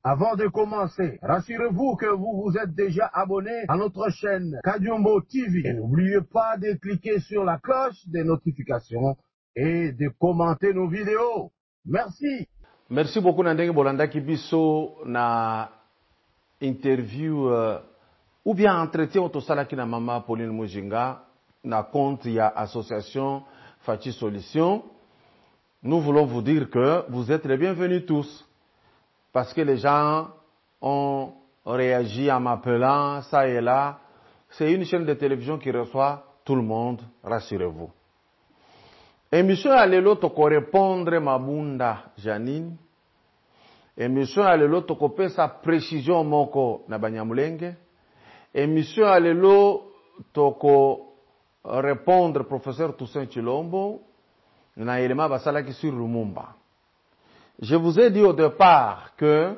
Avant de commencer, rassurez-vous que vous vous êtes déjà abonné à notre chaîne Kadiombo TV. Et n'oubliez pas de cliquer sur la cloche des notifications et de commenter nos vidéos. Merci. Merci beaucoup Nandenge Bolanda Kibiso na interview ou bien entretien autosalaki na Mama Pauline Mujinga na compte ya association Fachi Solution. Nous voulons vous dire que vous êtes les bienvenus tous. Parce que les gens ont réagi en m'appelant, ça et là. C'est une chaîne de télévision qui reçoit tout le monde, rassurez-vous. Émission Alelo toko répondre Mabunda Janine. Émission Alelo toko pe sa précision moko na Banyamulenge. Émission Alelo toko répondre professeur Toussaint Chilombo. Na elema basala ki sur Lumumba. Je vous ai dit au départ que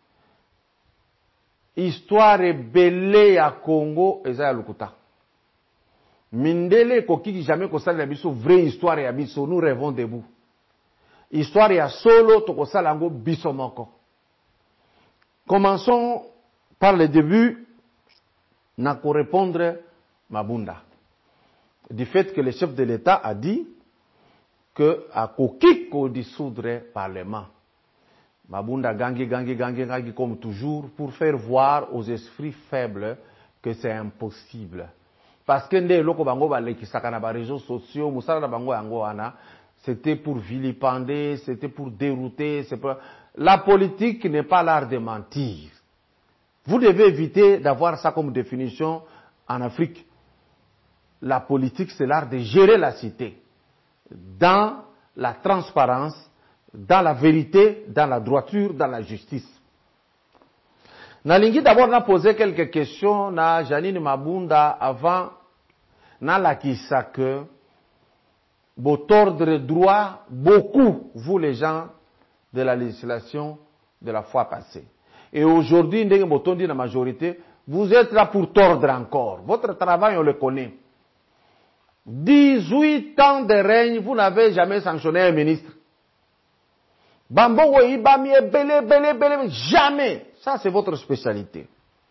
histoire belé à Congo eza ya lukuta. Mindele kokiki jamais kosala na biso vraie histoire ya biso, nous rêvons debout. Histoire ya solo tokosala ngo biso moko. Commençons par le début na ko répondre Mabunda. Du fait que le chef de l'État a dit que à koki ko dissoudre parlement. Mabunda gangi comme toujours pour faire voir aux esprits faibles que c'est impossible. Parce que nde loko bango balekisaka na ba réseaux sociaux, musala na bango yango wana, c'était pour vilipender, c'était pour dérouter, La politique n'est pas l'art de mentir. Vous devez éviter d'avoir ça comme définition en Afrique. La politique, c'est l'art de gérer la cité dans la transparence, dans la vérité, dans la droiture, dans la justice. Nalingi d'abord n'a posé quelques questions na Janine Mabunda avant na la kisa que tordre droit beaucoup vous les gens de la législation de la fois passée. Et aujourd'hui ndenge botondi na majorité, vous êtes là pour tordre encore. Votre travail on le connaît. 18 ans de règne, vous n'avez jamais sanctionné un ministre. Bambongo ibami belé, jamais. Ça, c'est votre spécialité.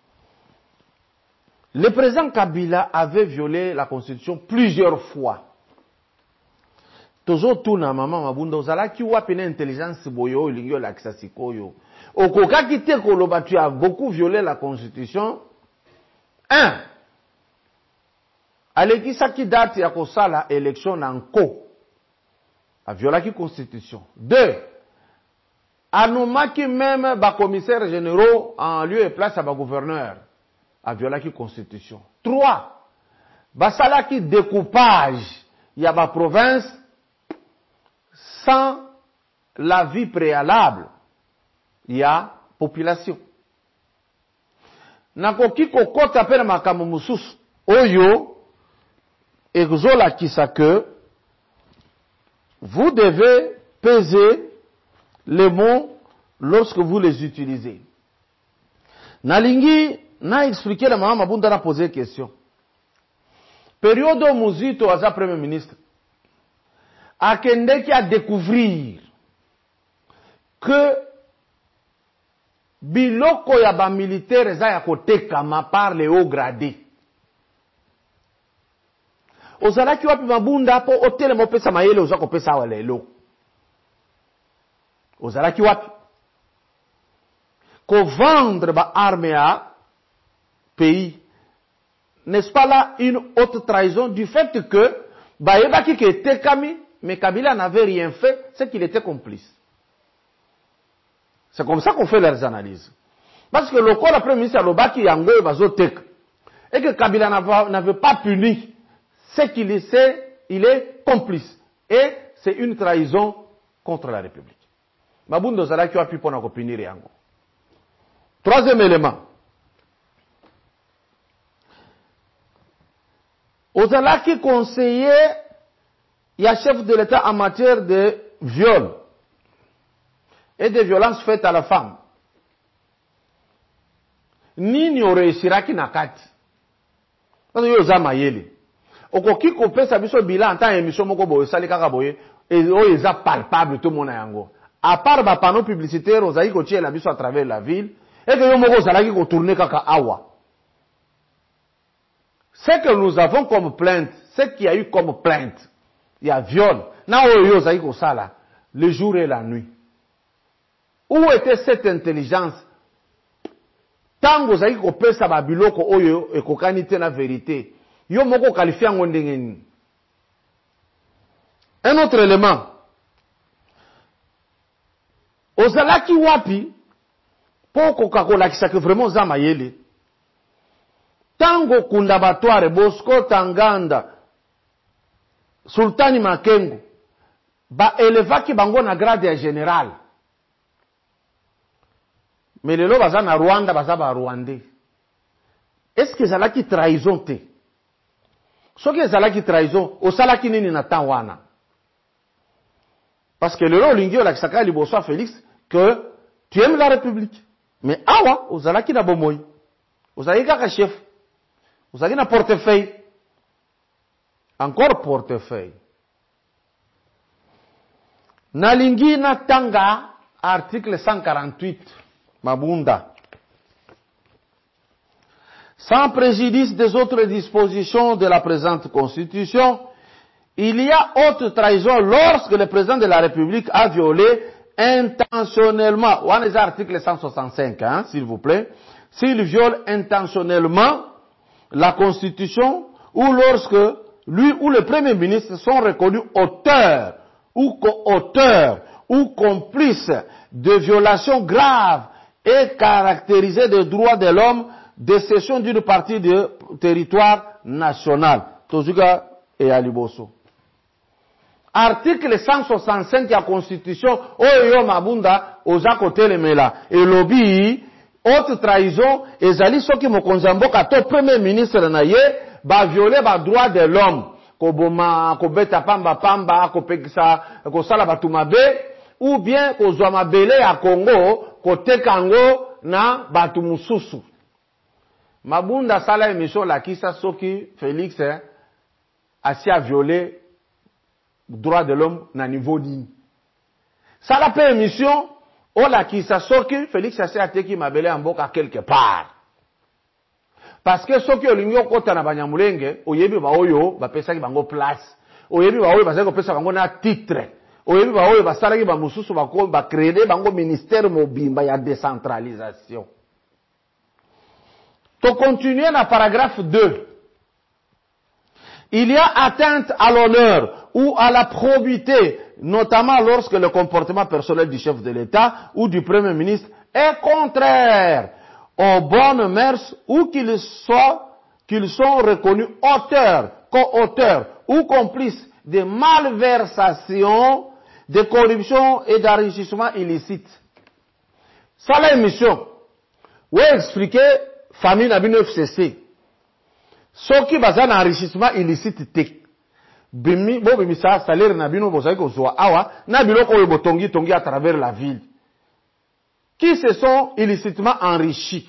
Le président Kabila avait violé la Constitution plusieurs fois. Toujours tout na maman Mabunda, ozala ki wapene intelligence boyo, lingyo la kisasikoyo. Okoka kite koloba, tu as beaucoup violé la Constitution. 1. Aleki saki date ya kosala élection nanko. A violé la Constitution. 2. Anoumaki même ba commissaires généraux en lieu et place à ba gouverneur. A violé la Constitution. 3. Basalaki découpage ya ba province sans l'avis préalable ya population. Nakoki kokota pena makambo mususu oyo exola kisa que vous devez peser les mots lorsque vous les utilisez. Nalingi na expliqué la maman Mabunda na posé question. Période Muzito aza premier ministre akende ki a découvrir que biloko ya ba militaire eza ya kotekama par les hauts gradés. Ozalaki wapi Mabunda po hôtel mo pesa mayele oza ko pesa wa lelo. Ozalaki wapi? Ko vendre ba arme à pays. N'est-ce pas là une haute trahison du fait que Baebaki qui était Kami, mais Kabila n'avait rien fait, c'est qu'il était complice. C'est comme ça qu'on fait leurs analyses. Parce que le corps après ministre Lobaki Yango et Bazotek, et que Kabila n'avait pas puni, c'est qu'il est complice. Et c'est une trahison contre la République. Mabundo Zalaki a pu pour nous punir Yango. Troisième élément. Ozalaki conseiller, il y a chef de l'État en matière de viol et de violences faites à la femme. Nini réussiraki nakati. Parce que yoza mayele. Okoki kopesa biso bilan en tant émission moko boye sali kaka boye et eza palpable tout mona yango. à part les panneaux publicitaires, aux aïe côtiers la biso à travers la ville, et que nous avons zalaki ko tourner kaka awa. Ce que nous avons comme plainte, ce qu'il y a eu comme plainte, il y a viol. Na oyo zalaki ko sala, le jour et la nuit. Où était cette intelligence? Tango zalaki ko pesa ba biloko oyo e ko kanite na vérité. Yo moko qualifié ngo ndenge nini. Un autre élément. Ozalaki wapi poko kakolakisa que vraiment za mayele. Tango kundabatware Bosco Tanganda Sultani Makengo ba elevaki bango na grade ya général. Mais lelo baza na Rwanda baza ba Rwandais. Est-ce que zalaki trahison te? Soki zalaki trahison, osalaki nini na temps wana? Parce que lelo olingi olakisaka liboso Félix que tu aimes la République. Mais awa ozalaki na bomoi. Ozalaki kaka chef. Ozalaki na portefeuille. Encore portefeuille. Nalingi na tanga article 148 Mabunda. Sans préjudice des autres dispositions de la présente Constitution, il y a haute trahison lorsque le président de la République a violé intentionnellement, on est article 165, hein, s'il vous plaît, s'il viole intentionnellement la Constitution ou lorsque lui ou le Premier ministre sont reconnus auteurs ou co-auteurs ou complices de violations graves et caractérisées des droits de l'homme de cession d'une partie du territoire national. Tozuka et Aliboso. Article 165 de la Constitution, Oyo Mabunda, Oza Kotelemela, et lobby, haute trahison, et Zali Soki Mokonzambo, kato Premier ministre Naye, ba violer ba droit de l'homme. Koboma, kobeta pamba pamba, kopekisa, kosala batumabe, ou bien kozwa belé à Congo, kotekango na batumususu. Mabunda sala émission la kisa Soki Félix, asi a violé droit de l'homme na niveau nini. Ça la paix émission, on la qui s'assoki, Félix Assé a teki mabele en boka quelque part. Parce que soki olingo kota na banyamulenge, oyebi ba oyo, ba pesa ki bango place. Oyebi ba oyo, ba seko pesa bango na titre. Oyebi ba oyo, ba sala ki ba mususu ba créer bango ministère mobimba ya décentralisation. To continuer na paragraphe 2. Il y a atteinte à l'honneur ou à la probité, notamment lorsque le comportement personnel du chef de l'État ou du Premier ministre est contraire aux bonnes mœurs ou qu'ils sont reconnus auteurs, co-auteurs ou complices de malversations, de corruption et d'enrichissement illicite. Ça l'émission. Où expliquer famille Nabino FCC. Ce qui basa na enrichissement illicite te. Bimi sa salaire na bino bozaki kozwa awa na biloko oyo botongi à travers la ville. Qui se sont illicitement enrichis.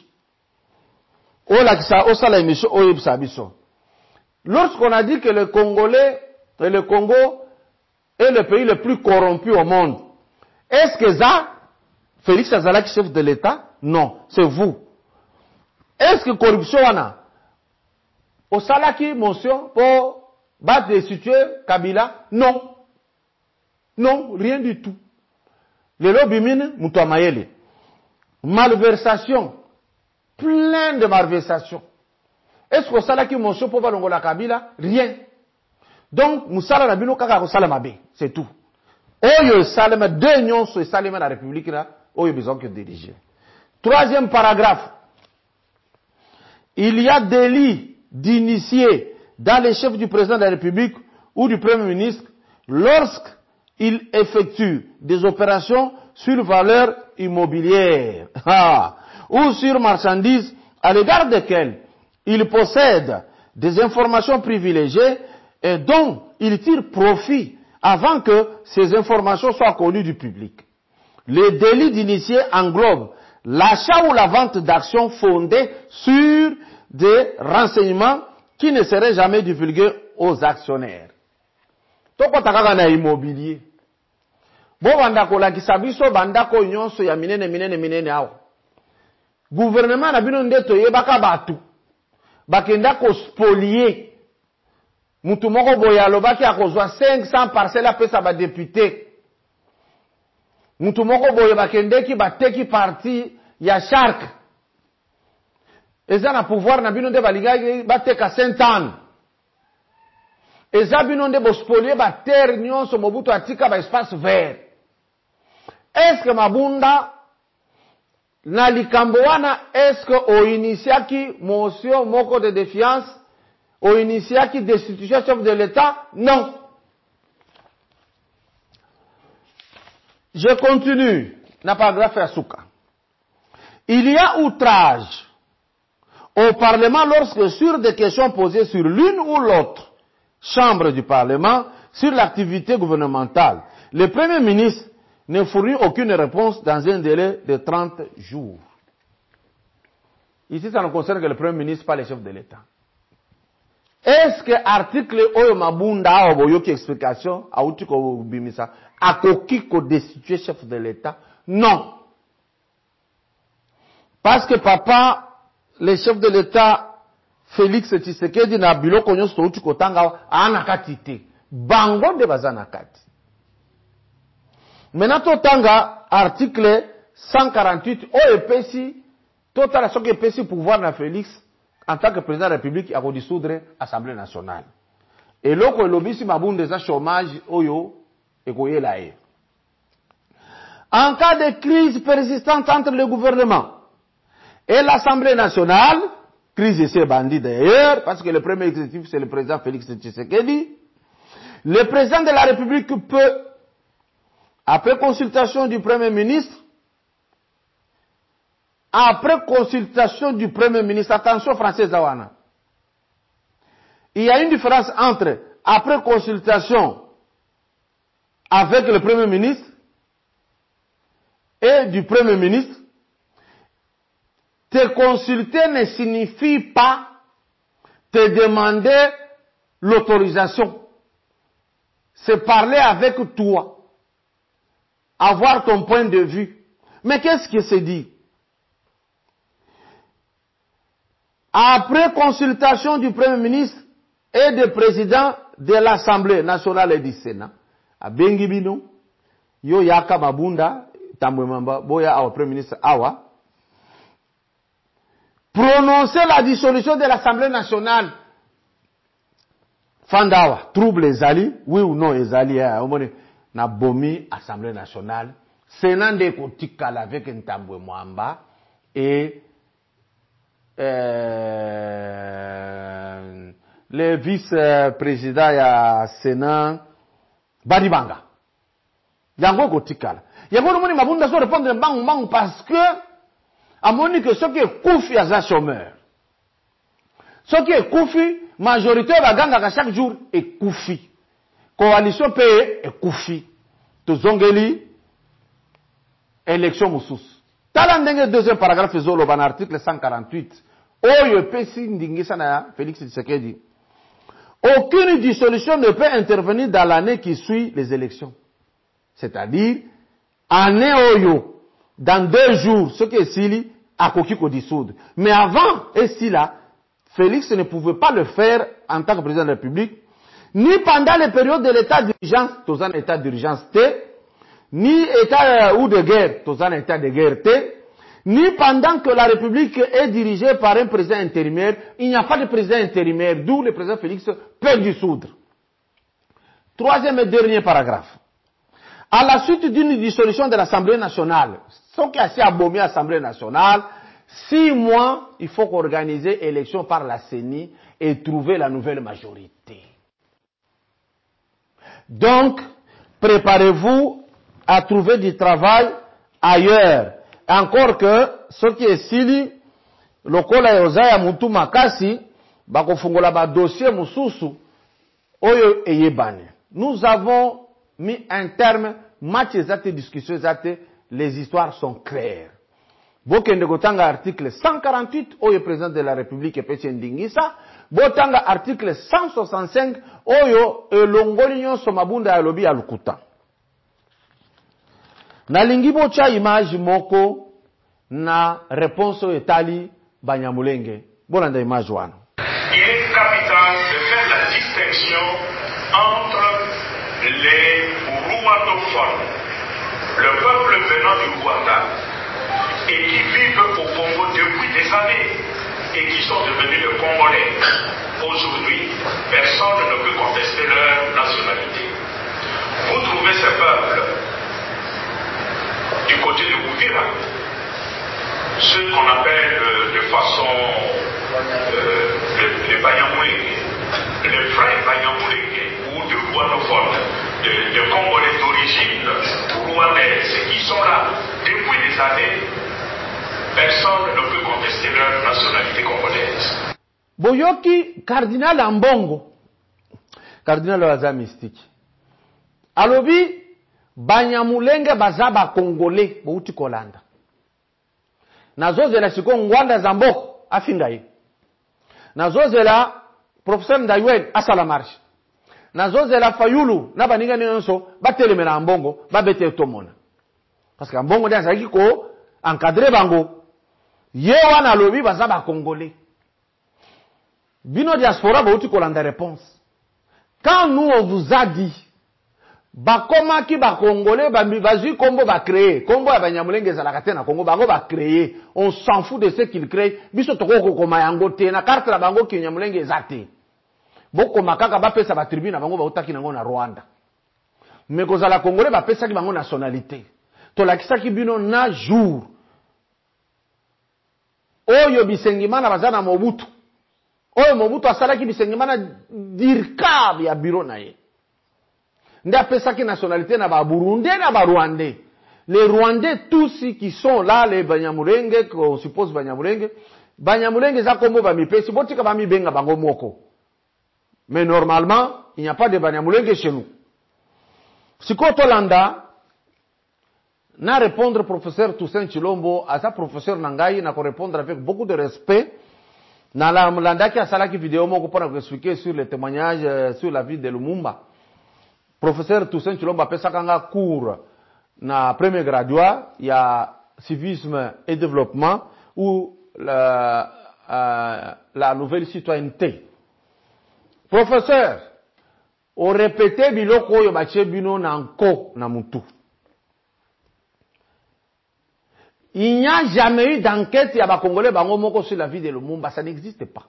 Osala émission oyebisa biso. Lorsqu'on a dit que le Congolais et le Congo est le pays le plus corrompu au monde, est-ce que ça, Félix Azalaki chef de l'État? Non, c'est vous. Est-ce que corruption wana au salaki motion pour battre destituer Kabila? Non. Non, rien du tout. Le lobby mine, Moutoamayele. Malversation. Plein de malversations. Est-ce que salaki motion pour Balongola Kabila? Rien. Donc, Moussala Nabino Kaka Salamabe. C'est tout. Oyo Salama, deux nions sur Salama la République là, Oyo besoin que diriger. Troisième paragraphe. Il y a délit d'initier dans les chefs du président de la République ou du Premier ministre lorsqu'il effectue des opérations sur valeur immobilière ou sur marchandises à l'égard desquelles il possède des informations privilégiées et dont il tire profit avant que ces informations soient connues du public. Le délit d'initier englobe l'achat ou la vente d'actions fondées sur des renseignements qui ne seraient jamais divulgués aux actionnaires. Toko takaka na immobilier. Bo bandako la kisabiso bandako nyonso ya minene awo. Gouvernement na bino ndeto yebaka batu. Bakenda ko spolier. Mutu moko boya lobaki akozwa 500 parcelles apesa ba député. Mutu moko boya bakendeki bateki parti ya Shark. Eza na pouvoir na bino nde baligaki bateka Saint-Anne. Eza bino nde bospolier ba terre nyonso Mobutu atika ba espace vert. Est-ce que Mabunda na likambo wana est-ce que o initiaki motion moko de défiance, o initiaki destitution chef de l'État? Non. Je continue. Na paragraphe Asuka. Il y a outrage au Parlement lorsque sur des questions posées sur l'une ou l'autre chambre du Parlement sur l'activité gouvernementale, le Premier ministre ne fournit aucune réponse dans un délai de 30 jours. Ici, ça ne concerne que le Premier ministre, pas les chefs de l'État. Est-ce que l'article Oyo Mabunda Oboyoki explication, Aoutiko Bimisa, a coquille ko destituer chef de l'État? Non. Parce que papa, le chef de l'État, Félix Tshisekedi, na bilo konyo Aoutiko Tanga, anakatite. Bango de bazanakati. Maintenant, tanga article 148, OEPC, total ce que EPC pouvoir na Félix, en tant que président de la République, a dissoudre l'Assemblée nationale. Et là, le lobby si Mabunda des chômage, oyo, et koye la e. En cas de crise persistante entre le gouvernement et l'Assemblée nationale, crise ici bandit d'ailleurs, parce que le premier exécutif, c'est le président Félix Tshisekedi, le président de la République peut, après consultation du Premier ministre, attention français Zawana. Il y a une différence entre après consultation avec le Premier ministre et du Premier ministre. Te consulter ne signifie pas te demander l'autorisation. C'est parler avec toi. Avoir ton point de vue. Mais qu'est-ce que c'est dit? Après consultation du Premier ministre et du président de l'Assemblée nationale et du Sénat, à Bengibino, yo yaka Mabunda, Tambouemamba, boya au Premier ministre Awa, prononcer la dissolution de l'Assemblée nationale. Fandawa, trouble Ezali, oui ou non Ezali, na bomi Assemblée nationale, Sénat de Kotikala avec Ntambouemamba et le vice-président ya Sénat Badibanga. Yango Kotikala. Yango no moni Mabunda so répondre bang parce que a moni que ce qui est koufi à chômeur. Ce qui est koufi, majorité baganga chaque jour est koufi. Coalition paye est koufi. Tozongeli élection moussous. Talandenge deuxième paragraphe zolo ban article 148. Oyo pesi ndingisa na Félix Tshisekedi. Aucune dissolution ne peut intervenir dans l'année qui suit les élections. C'est-à-dire, année oyo, dans 2 jours, ce qui est Sili, a koki ko dissoudre. Mais avant, et si là, Félix ne pouvait pas le faire en tant que président de la République, ni pendant les périodes de l'état d'urgence, tous en état d'urgence T, ni état ou de guerre, tous en état de guerre T, ni pendant que la République est dirigée par un président intérimaire, il n'y a pas de président intérimaire, d'où le président Félix peut dissoudre. Troisième et dernier paragraphe. À la suite d'une dissolution de l'Assemblée nationale, ce qui a été abomi à l'Assemblée nationale, 6 mois, il faut organiser élection par la CENI et trouver la nouvelle majorité. Donc, préparez-vous à trouver du travail ailleurs. Encore que, ce qui est sili, le kola yozaya mutu makasi, bakofungola ba dossier mususu, oyo eyebane. Nous avons mis un terme, match exact, discussion exacte, les histoires sont claires. Bokende Gotanga article 148, oyo président de la République Peche Ndingisa, Botanga article 165, oyo elongoli nyonso Mabunda ya lobi ya lukuta. nalingi bocha image moko na réponse etali Banyamulenge. Bolanda image wana. Il est capital de faire la distinction entre les rwandophones, le peuple venant du Rwanda et qui vivent au Congo depuis des années et qui sont devenus les Congolais. Aujourd'hui, personne ne peut contester leur nationalité. Vous trouvez ces peuples du côté de Uvira, ceux qu'on appelle de façon les Banyamulenge, les vrais Banyamulenge ou de rwandophones, de Congolais d'origine rwandaise qui sont là depuis des années, personne ne peut contester leur nationalité congolaise. Boyoki cardinal Ambongo, cardinal waza mystique. Alobi Banyamulenge bazaba Congolais bouti kolanda. Nazozela siko ngwanda zamboko afinga ye. Nazozela professeur Ndaywen asala marche. Nazozela Fayulu na baninga nyonso batelemela Ambongo babete tomona. Parce que Ambongo dia zaki ko encadrer bango. Ye wana lobi bazaba Congolais. Bino diaspora bouti kolanda réponse. Quand nous on vous a dit bakoma ki ba Congolais bazui kombo ba créer kombo ya Banyamulenge zalaka te na Congo bango ba créer, on s'en fout de ce qu'ils créent, biso toko koma yango te na carte la bango ki Banyamulenge ezate boko makaka ba pesa ba tribune bango ba utaki nango na Rwanda, mais kozala Congolais ba pesa ki bango nationalité to lakisa ki bino na jour oyo bisengimana bazana Mobutu, oyo Mobutu asala ki bisengimana dirkab ya bureau na ye nda pesa ki nationalité na ba Burundais na ba Rwandais. Les Rwandais tous qui sont là, les Banyamulenge, qu'on suppose Banyamulenge za kombo ba mipesi botika ba mibenga bango moko. Mais normalement, il n'y a pas de Banyamulenge chez nous. Siko Tolanda na répondre professeur Toussaint Chilombo à sa professeur Nangai na ko répondre avec beaucoup de respect. Na la mulanda ki asala ki vidéo moko pour expliquer sur les témoignages sur la vie de Lumumba. Professeur Toussaint Chilombo a pesa kanga cours na premier graduat, il y a civisme et développement ou la nouvelle citoyenneté. Professeur, on répétait biloko yo bache bino na nko na mutu. Il n'y a jamais eu d'enquête ya ba Congolais bango moko sur la vie de Lumumba, ça n'existe pas.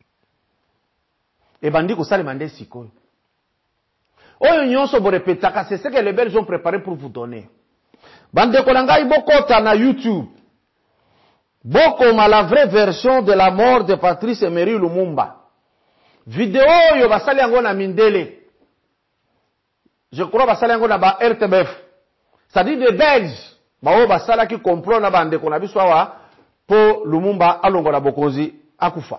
Et bandi ko sale mande sikoyo. Oyo nyonso bo repetaka, c'est ce que les Belges ont préparé pour vous donner. Bande kolanga ibokota na YouTube. Boko ma la vraie version de la mort de Patrice Emery Lumumba. Vidéo yo basali yango na Mindele. Je crois basali yango na ba RTBF. Ça dit des Belges. Bao basala ki comprend na bande ko na biso wa po Lumumba alongola bokonzi akufa.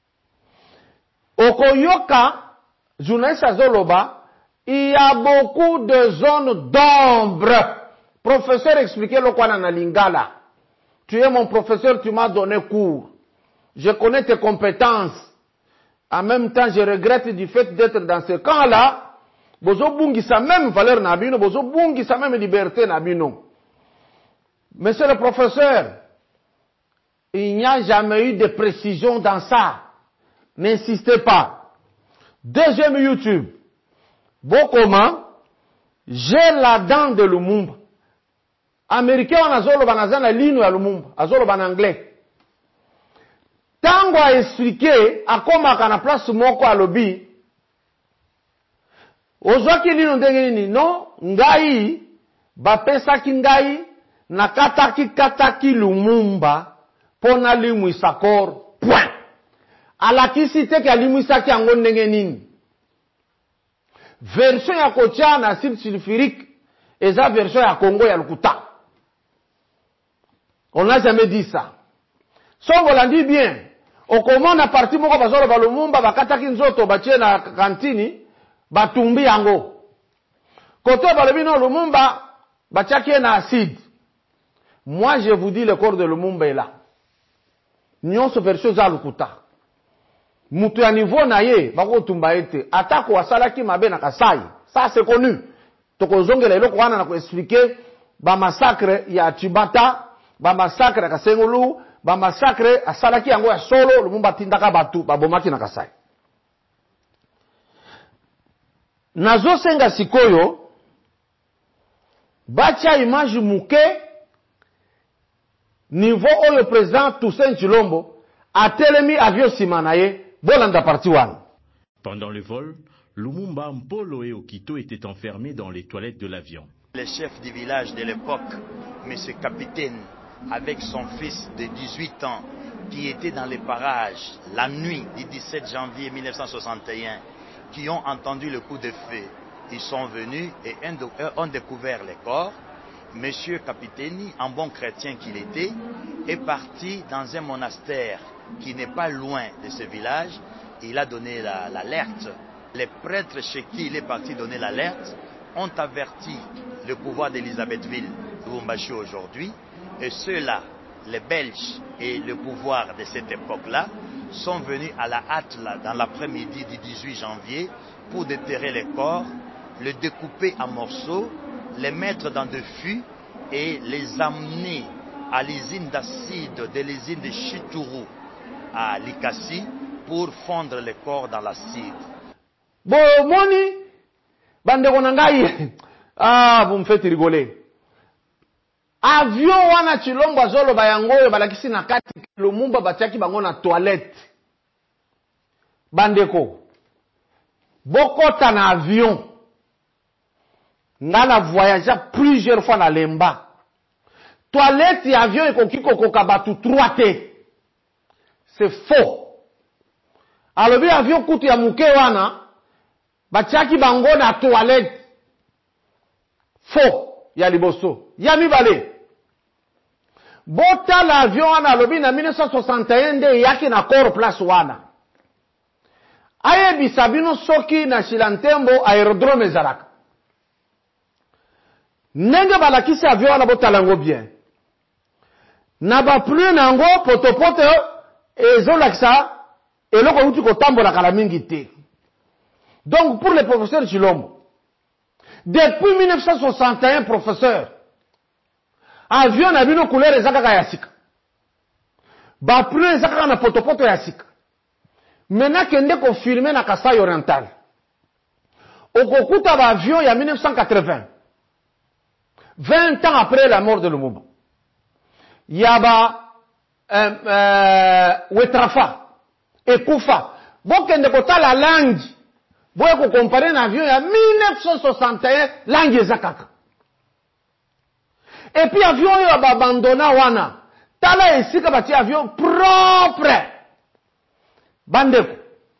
Okoyoka journaliste azoloba, il y a beaucoup de zones d'ombre. Professeur, expliquez le quoi na lingala. Tu es mon professeur, tu m'as donné cours. Je connais tes compétences. En même temps, je regrette du fait d'être dans ce camp-là. Bozo bungi sa même valeur na bino, bozo bungi sa même liberté na bino. Monsieur le professeur, il n'y a jamais eu de précision dans ça. N'insistez pas. Deuxième YouTube. Bokoma, j'ai la dent de Lumumba. Américain on azolo banazana lino ya Lumumba, azolo ban anglais. Tango a expliqué akoma kana place moko alobi. Ozwaki lino ndenge nini no ngai bapesa ki ngai nakataki Lumumba pona limwisa kor. Point. Alakisi te ka limwisa ki ango ndenge nini. Version ya kocha na acide sulfurique eza version ya Congo ya Lukuta. On n'a jamais dit ça. So on l'a dit bien. Au comment na parti moko bazolo ba Lumumba bakataki nzoto batie na kantini batumbi yango. Koto balobi no Lumumba batiaki na acide. Moi je vous dis le corps de Lumumba est là. Nyonso version za Lukuta. Mutu ya niveau na ye bako tumba ete atako wasalaki mabe na Kasai, ça c'est connu. Toko zongela eloko wana na ko expliquer ba massacre ya Chibata, ba massacre ya Kasengulu, ba massacre asalaki yango ya solo Lumumba tindaka batu ba bomaki na Kasai. Nazo senga sikoyo bacha image muke niveau oyo président Toussaint Chilombo a telemi avion simanaye bolanda parti wana. Pendant le vol, Lumumba, Mpolo et Okito étaient enfermés dans les toilettes de l'avion. Le chef du village de l'époque, M. Capitaine, avec son fils de 18 ans, qui était dans les parages la nuit du 17 janvier 1961, qui ont entendu le coup de feu, ils sont venus et ont découvert les corps. M. Capitaine, en bon chrétien qu'il était, est parti dans un monastère qui n'est pas loin de ce village. Il a donné l'alerte. Les prêtres chez qui il est parti donner l'alerte ont averti le pouvoir d'Elisabethville, Lubumbashi aujourd'hui, et ceux-là, les Belges et le pouvoir de cette époque-là, sont venus à la hâte là, dans l'après-midi du 18 janvier pour déterrer les corps, les découper en morceaux, les mettre dans des fûts et les amener à l'usine d'acide de l'usine de Chituru à Likasi pour fondre les corps dans l'acide. Bon, moni, bandeko nangai, vous me faites rigoler. Avion wana Chilombo azolo bayango balakisi na kati Lumumba batiaki bango na toilette. Bandeko, bokota na avion. Ngana voyagea plusieurs fois na Lemba. Toilette et avion ekoki kokoka batu 3 te. C'est faux. Alobi avion kutu ya muke wana batiaki bango na toilette. Faux. Ya liboso. Ya mibale. Bota l'avion wana alobi na 1961 nde yaki na corps place wana. Aye bisabino soki na Shilantembo aérodrome ezalaka. Nenge balakisi avion wana bota lango bien. Na ba plus nango potopoto ezolakisa eloko uti kotambola kala mingi te. Donc pour le professeur Chilombo, depuis 1961 professeur, avion na bino couleur ezakaka ya sika. Ba plus ezakaka na potopoto ya sika. Maintenant kende ko filmer na Kasai Oriental. Okokuta ba avion ya 1980. 20 ans après la mort de Lumumba. Yaba Wetrafa Ekufa. Bokende kota la langue. Boye ko comparer na avion ya 1961 langue ezakaka. Et puis avion yo abandona wana. Tala esika bati avion propre. Bandeko.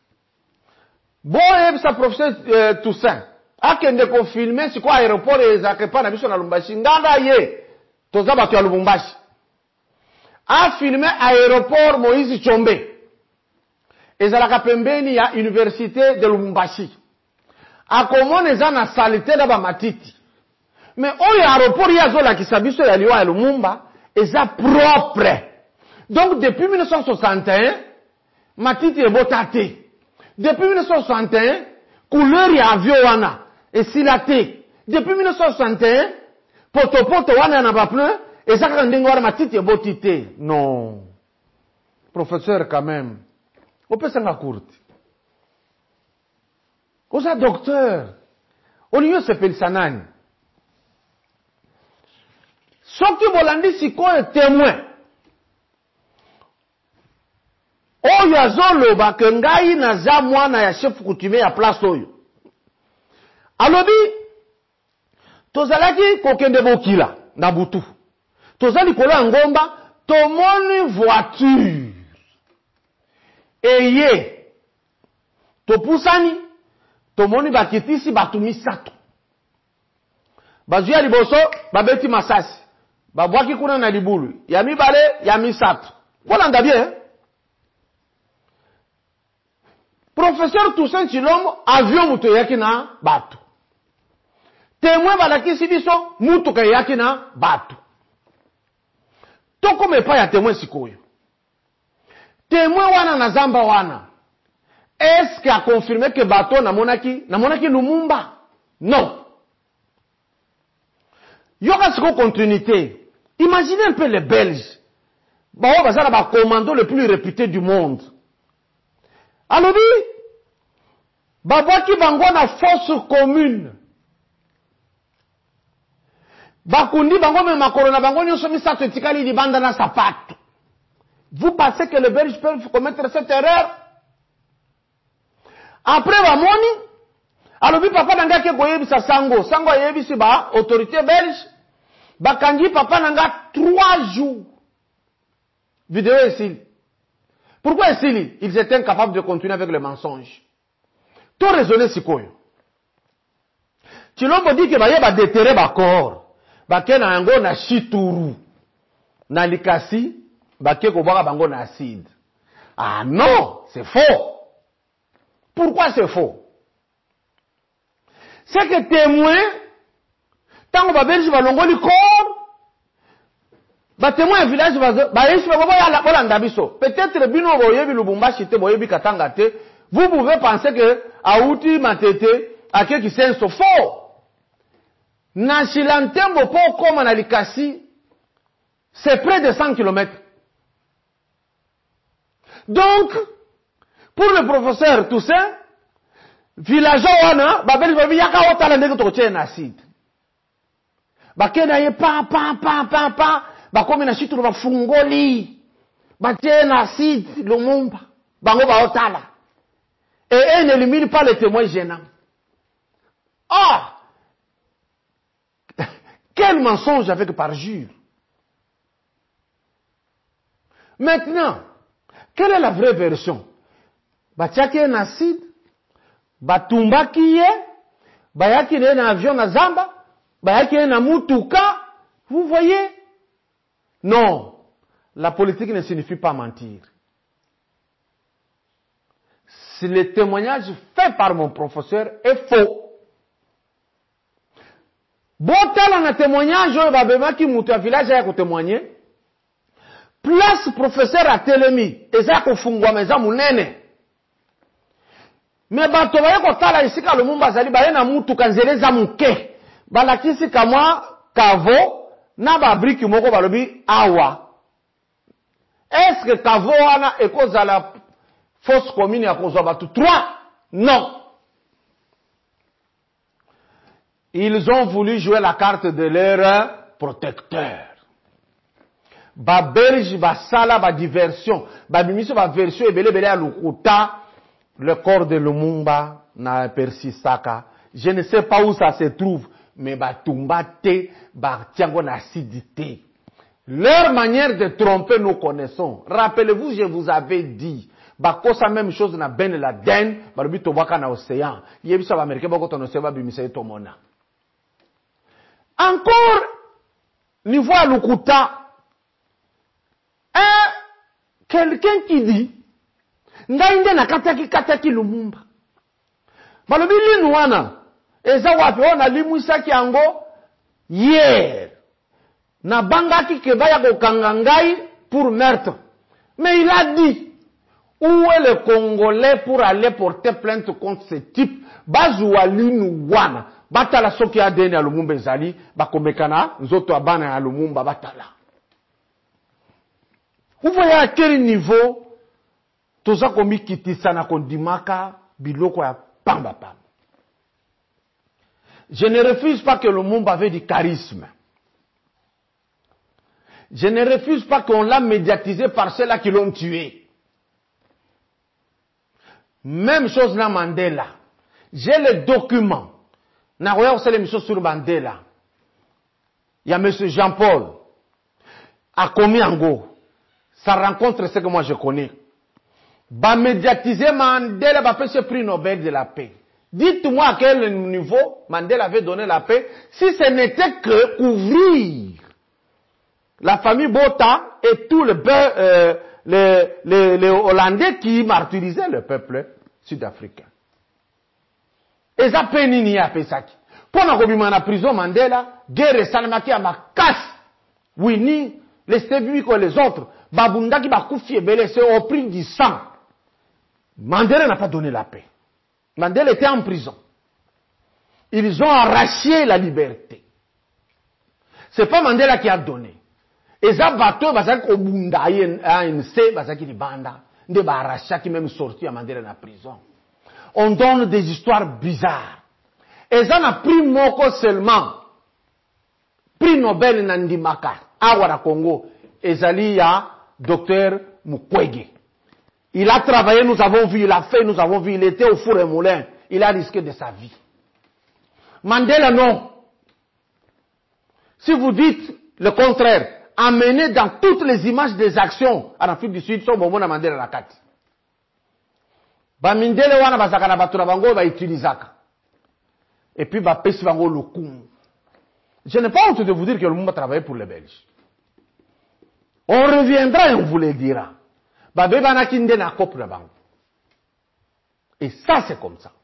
Boye sa professeur Toussaint. Akende ko filmer si kwa aéroport ezake pa na biso na Lubumbashi nganda ye. Toza batu ya Lubumbashi. A filmer aéroport Moïse Tshombe. Ezalaka pembeni ya université de Lubumbashi. Akomona eza na salité na ba matiti. Mais oyo aéroport ya zola kisabiso ya liwa ya Lumumba eza propre. Donc depuis 1961 matiti ebota te. Depuis 1961 couleur ya avion wana esila te. Depuis 1961 potopoto wana na ba pneu ezaka ndenge wana matiti eboti te. Non. Professeur quand même. Opesanga courte. Oza docteur. Oliyo sepelisa nani? Soki bolandi sikoyo témoin. Oyo azoloba ke ngai naza mwana ya chef coutumier ya place oyo. Alobi tozalaki kokende bokila na butu. Tozali kolo ya ngomba tomoni voiture. Eye topusani tomoni bakitisi batu misato. Bazuya liboso babeti masasi. Babwaki kuna na libulu. Ya mibale ya misato. Voilà ndabie. Professeur Toussaint Chilombo avion muto yaki na batu. Témoin balakisi biso mutuka yaki na batu. Toko mepa ya témoin sikoyo. Témoin wana na zamba wana. Est-ce qu'il a confirmé que bateau na monaki Lumumba? Non. Il y aura une continuité. Imaginez un peu les Belges. Bon, on va dire le commando le plus réputé du monde. Alors, babaki bango na force commune. Bakundi bango me makoro na bango nyoso misato etikali libanda na sapato. Vous pensez que les Belges peuvent commettre cette erreur? Après bamoni, alobi papa nanga ke koyebisa sango, sango yebisi ba autorité belge, bakangi papa nanga 3 jours. Vidéo ici. Pourquoi ici? Ils étaient incapables de continuer avec le mensonge. Tout raisonner si quoi. Tu l'as dit que va déterrer ba corps. Ba ke na yango na chituru. Na likasi, ba ke ko baka bango na acide. Ah non, c'est faux. Pourquoi c'est faux? C'est que témoin, tant qu'on va belge va longoli corps, ba témoin village ba yesu ba boya la bolanda biso. Peut-être bino boyebi Lubumbashi te boyebi Katanga te, vous pouvez penser que Aouti Matete ake ki senso faux. Na Chilantembo po koma na Likasi, c'est près de 100 km. Donc, pour le professeur Toussaint, villageois wana, babeli babi yaka otala ndenge tokotie na acide. Bakena ye pa, bakomi na shitulu bafungoli, batie na acide, Lumumba, bango ba otala. Et elle n'élimine pas les témoins gênants. Ah! Quel mensonge avec parjure. Maintenant, quelle est la vraie version? Batiaki un acide, batumbaki ye, bayaki un avion na zamba, bayaki un mutuka, vous voyez? Non, la politique ne signifie pas mentir. Si le témoignage fait par mon professeur est faux, botala na témoignage oyo babemaki mutu ya village ya ko témoigner, place professeur a telemi, eza ko fungwa eza munene. Mais bato baye kotala isika Lumumba zali baye na mutuka nzela eza muke. Balakisi kamwa kavo na ba briki moko balobi awa. Est-ce que kavo wana ekozala fausse commune ya kozwa batu 3? Non. Ils ont voulu jouer la carte de leur protecteur. Ba belge ba sala ba diversion, ba bimiso ba version ebele ya lukuta. Le corps de Lumumba na persisaka. Je ne sais pas où ça se trouve, mais batumba te, tiango na acidité. Leur manière de tromper nous connaissons. Rappelez-vous, je vous avais dit, bakosa même chose na Ben Laden, balubi tobaka na océan. Yebisa ba américain bako ton océan ba bimisa tomona. Encore niveau à Lukuta, quelqu'un qui dit ngainde na kataki Lumumba. Balobi linu wana eza wapi ona limwisaki yango hier. Na bangaki ke baya kokanga ngai pour meurtre. Mais il a dit où est le Congolais pour aller porter plainte contre ce type? Bazwa linu wana batala soki adene ya Lumumba ezali bakomekana nzoto abana ya Lumumba batala. Vous voyez à quel niveau toza komi kitisa na kondimaka biloko ya pamba pamba. Je ne refuse pas que Lumumba avait du charisme. Je ne refuse pas qu'on l'a médiatisé par ceux-là qui l'ont tué. Même chose na Mandela. J'ai le document. Na roya osele mission sur Mandela. Il y a monsieur Jean-Paul. A commis Ango. Ça rencontre ce que moi je connais. Va médiatiser Mandela, va faire ce prix Nobel de la paix. Dites-moi à quel niveau Mandela avait donné la paix si ce n'était que couvrir la famille Botha et tous les Hollandais qui martyrisaient le peuple sud-africain. Et ça penini à Pesaki. Pendant qu'on vit en prison Mandela, guerre salamaki à ma casse. Winnie, les Stevie et les autres, Babunda qui va couper c'est au prix du sang. Mandela n'a pas donné la paix. Mandela était en prison. Ils ont arraché la liberté. C'est pas Mandela qui a donné. Et ça, bateau, parce qu'au Bunda, il y a un C, parce qu'il y a banda. Des barachas qui même sorti à Mandela dans la prison. On donne des histoires bizarres. Et ça n'a pris moko seulement. Prix Nobel Nandi Makar, Awara Congo. Et ça, il y a Dr Mukwege. Il a travaillé, nous avons vu, il a fait, nous avons vu, il était au four et moulin. Il a risqué de sa vie. Mandela, non. Si vous dites le contraire, amenez dans toutes les images des actions en Afrique du Sud, son moment à Mandela la carte. Bamindele wana bazakana batura bango ba utilisaka. Et puis ba pesi bango lokumu. Je n'ai pas honte de vous dire que le monde a travaillé pour les Belges. On reviendra et on vous le dira. Ba bebana kinde na kopu na bango. Et ça c'est comme ça.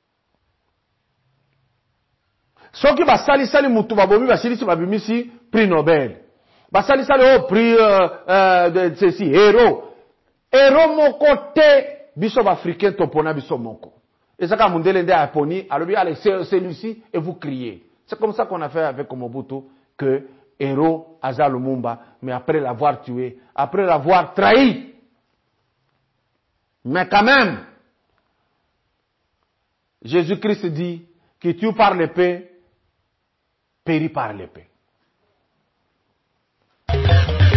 Soki ba sali mutu ba bomi ba silisi ba bimisi prix Nobel. Ba sali au prix de ceci héros. Héros mon côté biso africain topona biso moko. Et ça quand Mundele nde a poni, alors allez celui-ci et vous criez. C'est comme ça qu'on a fait avec Mobutu que héros Aza Lumumba, mais après l'avoir tué, après l'avoir trahi. Mais quand même, Jésus-Christ dit qui tue par l'épée périt par l'épée.